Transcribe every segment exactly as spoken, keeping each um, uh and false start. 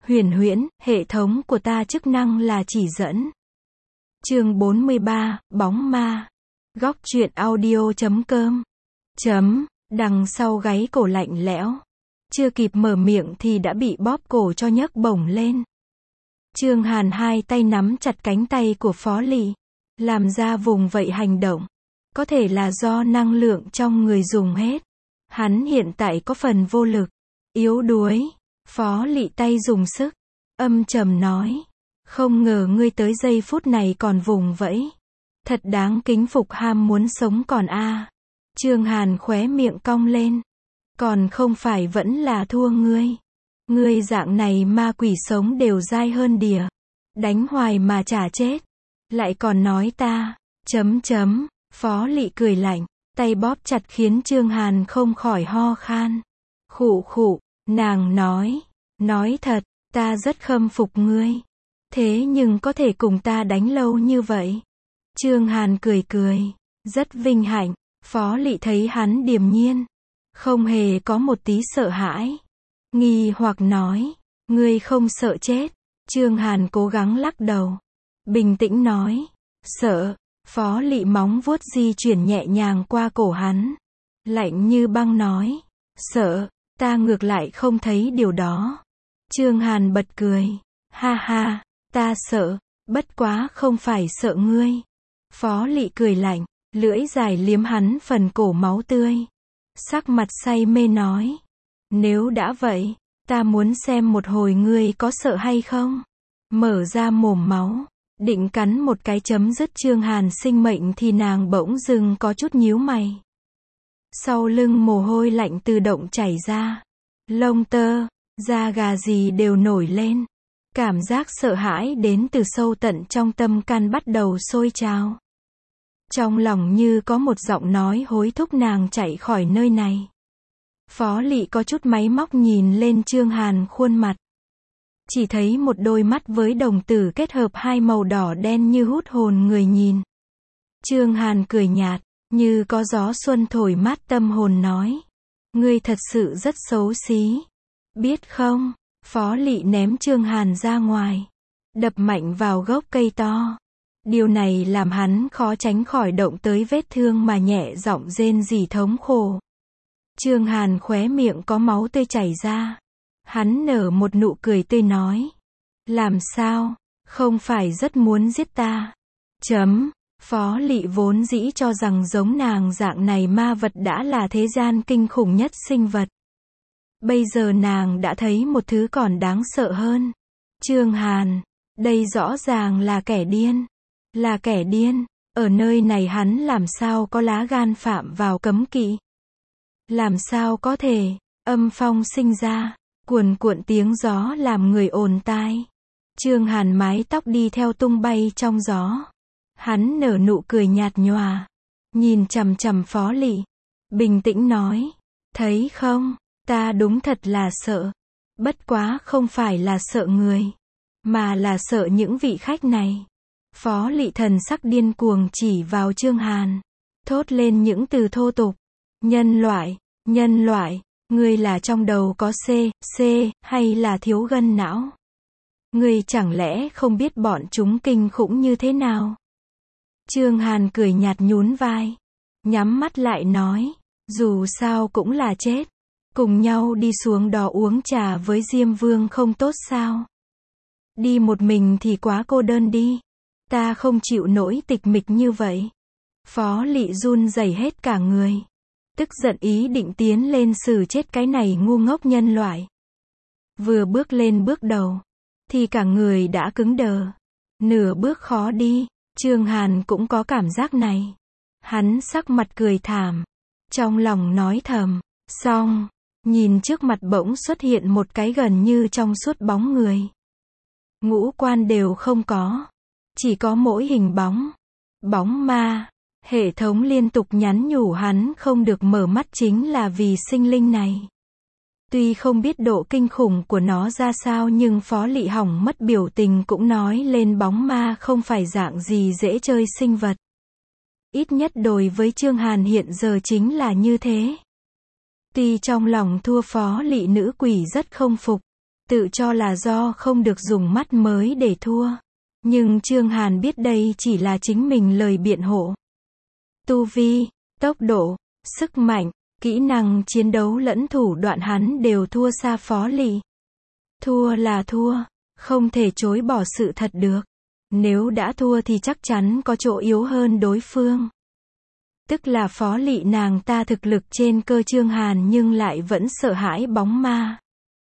Huyền huyễn, hệ thống của ta chức năng là chỉ dẫn. Chương bốn mươi ba, bóng ma. Góc truyện audio chấm com. Chấm, đằng sau gáy cổ lạnh lẽo. Chưa kịp mở miệng thì đã bị bóp cổ cho nhấc bổng lên. Trương Hàn hai tay nắm chặt cánh tay của Phó Lị, làm ra vùng vẫy hành động. Có thể là do năng lượng trong người dùng hết. Hắn hiện tại có phần vô lực, yếu đuối. Phó Lị tay dùng sức, âm trầm nói. Không ngờ ngươi tới giây phút này còn vùng vẫy. Thật đáng kính phục ham muốn sống còn a. À. Trương Hàn khóe miệng cong lên. Còn không phải vẫn là thua ngươi. Ngươi dạng này ma quỷ sống đều dai hơn đỉa. Đánh hoài mà chả chết. Lại còn nói ta, chấm chấm, Phó Lị cười lạnh, tay bóp chặt khiến Trương Hàn không khỏi ho khan. Khụ khụ, nàng nói, nói thật, ta rất khâm phục ngươi. Thế nhưng có thể cùng ta đánh lâu như vậy. Trương Hàn cười cười, rất vinh hạnh. Phó Lị thấy hắn điềm nhiên, không hề có một tí sợ hãi. Nghi hoặc nói, ngươi không sợ chết. Trương Hàn cố gắng lắc đầu, bình tĩnh nói, sợ. Phó Lị móng vuốt di chuyển nhẹ nhàng qua cổ hắn, lạnh như băng nói, sợ, ta ngược lại không thấy điều đó. Trương Hàn bật cười, ha ha, ta sợ, bất quá không phải sợ ngươi. Phó Lị cười lạnh, lưỡi dài liếm hắn phần cổ máu tươi. Sắc mặt say mê nói, nếu đã vậy, ta muốn xem một hồi ngươi có sợ hay không. Mở ra mồm máu, định cắn một cái chấm dứt Trương Hàn sinh mệnh thì nàng bỗng dưng có chút nhíu mày. Sau lưng mồ hôi lạnh tự động chảy ra. Lông tơ, da gà gì đều nổi lên. Cảm giác sợ hãi đến từ sâu tận trong tâm can bắt đầu sôi trào. Trong lòng như có một giọng nói hối thúc nàng chạy khỏi nơi này. Phó Lị có chút máy móc nhìn lên Trương Hàn khuôn mặt. Chỉ thấy một đôi mắt với đồng tử kết hợp hai màu đỏ đen như hút hồn người nhìn. Trương Hàn cười nhạt, như có gió xuân thổi mát tâm hồn nói. Ngươi thật sự rất xấu xí. Biết không, Phó Lị ném Trương Hàn ra ngoài, đập mạnh vào gốc cây to. Điều này làm hắn khó tránh khỏi động tới vết thương mà nhẹ giọng rên rỉ thống khổ. Trương Hàn khóe miệng có máu tươi chảy ra. Hắn nở một nụ cười tươi nói. Làm sao, không phải rất muốn giết ta. Chấm, Phó Lị vốn dĩ cho rằng giống nàng dạng này ma vật đã là thế gian kinh khủng nhất sinh vật. Bây giờ nàng đã thấy một thứ còn đáng sợ hơn. Trương Hàn, đây rõ ràng là kẻ điên. Là kẻ điên, ở nơi này hắn làm sao có lá gan phạm vào cấm kỵ. Làm sao có thể, âm phong sinh ra, cuồn cuộn tiếng gió làm người ồn tai. Trương Hàn mái tóc đi theo tung bay trong gió. Hắn nở nụ cười nhạt nhòa, nhìn chằm chằm Phó Lị, bình tĩnh nói, thấy không, ta đúng thật là sợ. Bất quá không phải là sợ người, mà là sợ những vị khách này. Phó Lị thần sắc điên cuồng chỉ vào Trương Hàn, thốt lên những từ thô tục. Nhân loại, nhân loại, ngươi là trong đầu có C, C, hay là thiếu gân não? Ngươi chẳng lẽ không biết bọn chúng kinh khủng như thế nào? Trương Hàn cười nhạt nhún vai, nhắm mắt lại nói, dù sao cũng là chết. Cùng nhau đi xuống đó uống trà với Diêm Vương không tốt sao? Đi một mình thì quá cô đơn đi. Ta không chịu nổi tịch mịch như vậy. Phó Lị run rẩy hết cả người. Tức giận ý định tiến lên xử chết cái này ngu ngốc nhân loại. Vừa bước lên bước đầu, thì cả người đã cứng đờ. Nửa bước khó đi. Trương Hàn cũng có cảm giác này. Hắn sắc mặt cười thảm, trong lòng nói thầm, xong. Nhìn trước mặt bỗng xuất hiện một cái gần như trong suốt bóng người. Ngũ quan đều không có. Chỉ có mỗi hình bóng. Bóng ma. Hệ thống liên tục nhắn nhủ hắn không được mở mắt chính là vì sinh linh này. Tuy không biết độ kinh khủng của nó ra sao nhưng Phó Lị hỏng mất biểu tình cũng nói lên bóng ma không phải dạng gì dễ chơi sinh vật. Ít nhất đối với Trương Hàn hiện giờ chính là như thế. Tuy trong lòng thua Phó Lị nữ quỷ rất không phục, Tự cho là do không được dùng mắt mới để thua. Nhưng Trương Hàn biết đây chỉ là chính mình lời biện hộ. Tu vi, tốc độ, sức mạnh, kỹ năng chiến đấu lẫn thủ đoạn hắn đều thua xa Phó Lị. Thua là thua, không thể chối bỏ sự thật được. Nếu đã thua thì chắc chắn có chỗ yếu hơn đối phương. Tức là Phó Lị nàng ta thực lực trên cơ Trương Hàn nhưng lại vẫn sợ hãi bóng ma.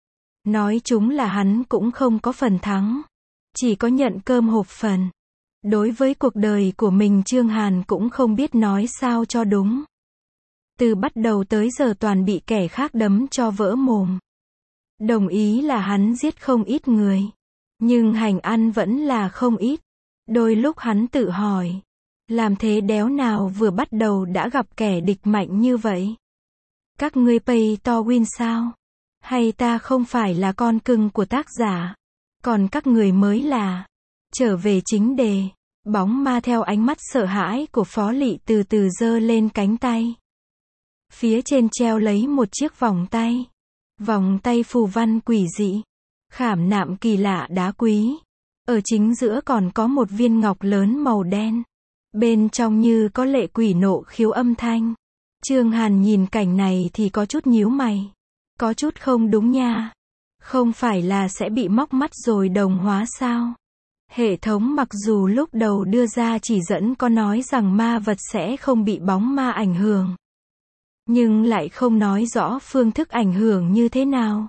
Nói chúng là hắn cũng không có phần thắng. Chỉ có nhận cơm hộp phần. Đối với cuộc đời của mình Trương Hàn cũng không biết nói sao cho đúng. Từ bắt đầu tới giờ toàn bị kẻ khác đấm cho vỡ mồm. Đồng ý là hắn giết không ít người. Nhưng hành ăn vẫn là không ít. Đôi lúc hắn tự hỏi. Làm thế đéo nào vừa bắt đầu đã gặp kẻ địch mạnh như vậy? Các ngươi pay to win sao? Hay ta không phải là con cưng của tác giả? Còn các người mới là. Trở về chính đề. Bóng ma theo ánh mắt sợ hãi của Phó Lị từ từ giơ lên cánh tay. Phía trên treo lấy một chiếc vòng tay. Vòng tay phù văn quỷ dị. Khảm nạm kỳ lạ đá quý. Ở chính giữa còn có một viên ngọc lớn màu đen. Bên trong như có lệ quỷ nộ khiếu âm thanh. Trương Hàn nhìn cảnh này thì có chút nhíu mày. Có chút không đúng nha. Không phải là sẽ bị móc mắt rồi đồng hóa sao? Hệ thống mặc dù lúc đầu đưa ra chỉ dẫn có nói rằng ma vật sẽ không bị bóng ma ảnh hưởng. Nhưng lại không nói rõ phương thức ảnh hưởng như thế nào.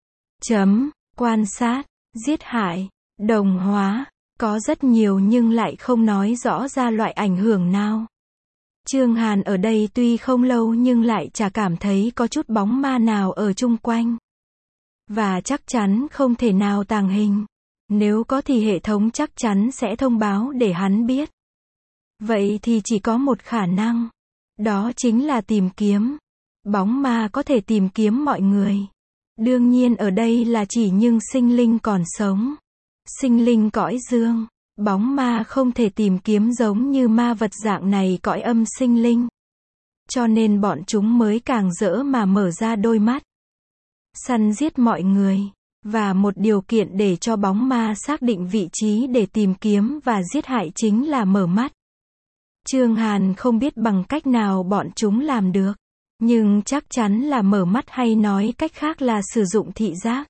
Chấm, quan sát, giết hại, đồng hóa, có rất nhiều nhưng lại không nói rõ ra loại ảnh hưởng nào. Trương Hàn ở đây tuy không lâu nhưng lại chả cảm thấy có chút bóng ma nào ở chung quanh. Và chắc chắn không thể nào tàng hình. Nếu có thì hệ thống chắc chắn sẽ thông báo để hắn biết. Vậy thì chỉ có một khả năng. Đó chính là tìm kiếm. Bóng ma có thể tìm kiếm mọi người. Đương nhiên ở đây là chỉ những sinh linh còn sống. Sinh linh cõi dương. Bóng ma không thể tìm kiếm giống như ma vật dạng này cõi âm sinh linh. Cho nên bọn chúng mới càng rỡ mà mở ra đôi mắt. Săn giết mọi người. Và một điều kiện để cho bóng ma xác định vị trí để tìm kiếm và giết hại chính là mở mắt. Trương Hàn không biết bằng cách nào bọn chúng làm được. Nhưng chắc chắn là mở mắt hay nói cách khác là sử dụng thị giác.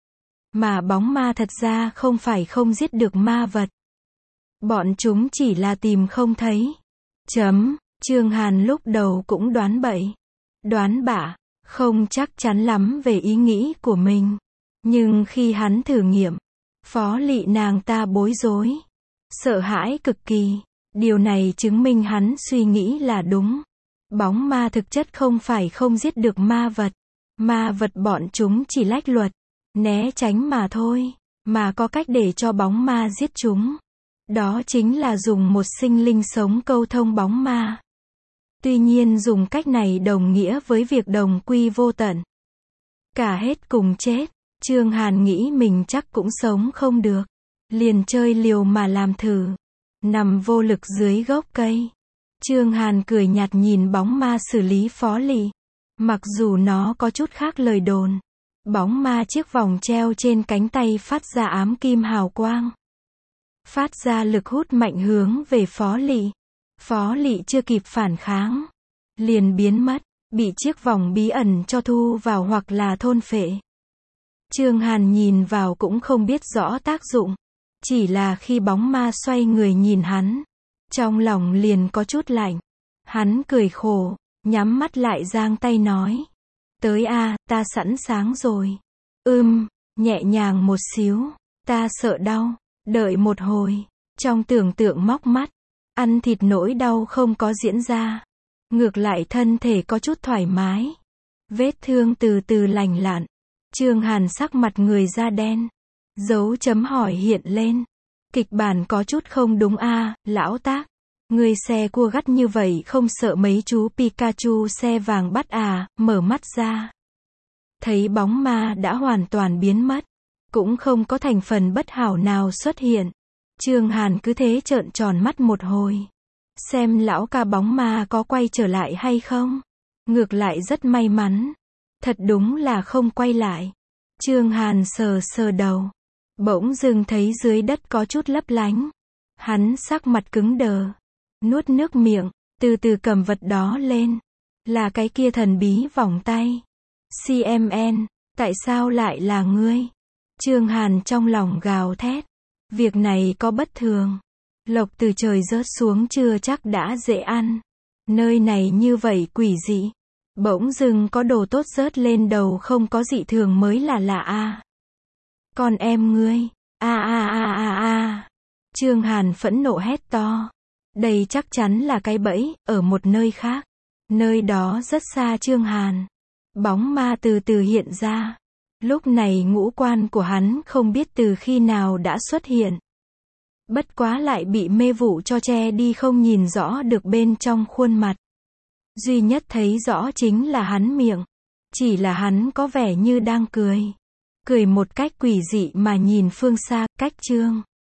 Mà bóng ma thật ra không phải không giết được ma vật. Bọn chúng chỉ là tìm không thấy. Chấm, Trương Hàn lúc đầu cũng đoán bậy. Đoán bạ, không chắc chắn lắm về ý nghĩ của mình. Nhưng khi hắn thử nghiệm, Phó Lị nàng ta bối rối. Sợ hãi cực kỳ. Điều này chứng minh hắn suy nghĩ là đúng. Bóng ma thực chất không phải không giết được ma vật. Ma vật bọn chúng chỉ lách luật, né tránh mà thôi. Mà có cách để cho bóng ma giết chúng. Đó chính là dùng một sinh linh sống câu thông bóng ma. Tuy nhiên dùng cách này đồng nghĩa với việc đồng quy vô tận. Cả hết cùng chết. Trương Hàn nghĩ mình chắc cũng sống không được. Liền chơi liều mà làm thử. Nằm vô lực dưới gốc cây. Trương Hàn cười nhạt nhìn bóng ma xử lý Phó Lị. Mặc dù nó có chút khác lời đồn. Bóng ma chiếc vòng treo trên cánh tay phát ra ám kim hào quang. Phát ra lực hút mạnh hướng về Phó Lị. Phó Lị chưa kịp phản kháng. Liền biến mất. Bị chiếc vòng bí ẩn cho thu vào hoặc là thôn phệ. Trương Hàn nhìn vào cũng không biết rõ tác dụng. Chỉ là khi bóng ma xoay người nhìn hắn. Trong lòng liền có chút lạnh. Hắn cười khổ. Nhắm mắt lại giang tay nói. Tới a, ta sẵn sàng rồi. Ưm, nhẹ nhàng một xíu. Ta sợ đau. Đợi một hồi. Trong tưởng tượng móc mắt. Ăn thịt nỗi đau không có diễn ra. Ngược lại thân thể có chút thoải mái. Vết thương từ từ lành lặn. Trương Hàn sắc mặt người da đen. Dấu chấm hỏi hiện lên. Kịch bản có chút không đúng a, à, lão tác. Người xe cua gắt như vậy không sợ mấy chú Pikachu xe vàng bắt à, mở mắt ra. Thấy bóng ma đã hoàn toàn biến mất. Cũng không có thành phần bất hảo nào xuất hiện. Trương Hàn cứ thế trợn tròn mắt một hồi. Xem lão ca bóng ma có quay trở lại hay không. Ngược lại rất may mắn. Thật đúng là không quay lại. Trương Hàn sờ sờ đầu. Bỗng dưng thấy dưới đất có chút lấp lánh. Hắn sắc mặt cứng đờ. Nuốt nước miệng, từ từ cầm vật đó lên. Là cái kia thần bí vòng tay. xê em en, tại sao lại là ngươi? Trương Hàn trong lòng gào thét. Việc này có bất thường. Lộc từ trời rớt xuống chưa chắc đã dễ ăn. Nơi này như vậy quỷ dị. Bỗng dưng có đồ tốt rớt lên đầu không có dị thường mới là lạ a. Con em ngươi, a a a a a. Trương Hàn phẫn nộ hét to. Đây chắc chắn là cái bẫy, ở một nơi khác. Nơi đó rất xa Trương Hàn. Bóng ma từ từ hiện ra. Lúc này ngũ quan của hắn không biết từ khi nào đã xuất hiện. Bất quá lại bị mê vụ cho che đi không nhìn rõ được bên trong khuôn mặt. Duy nhất thấy rõ chính là hắn miệng. Chỉ là hắn có vẻ như đang cười. Cười một cách quỷ dị mà nhìn phương xa, cách Trương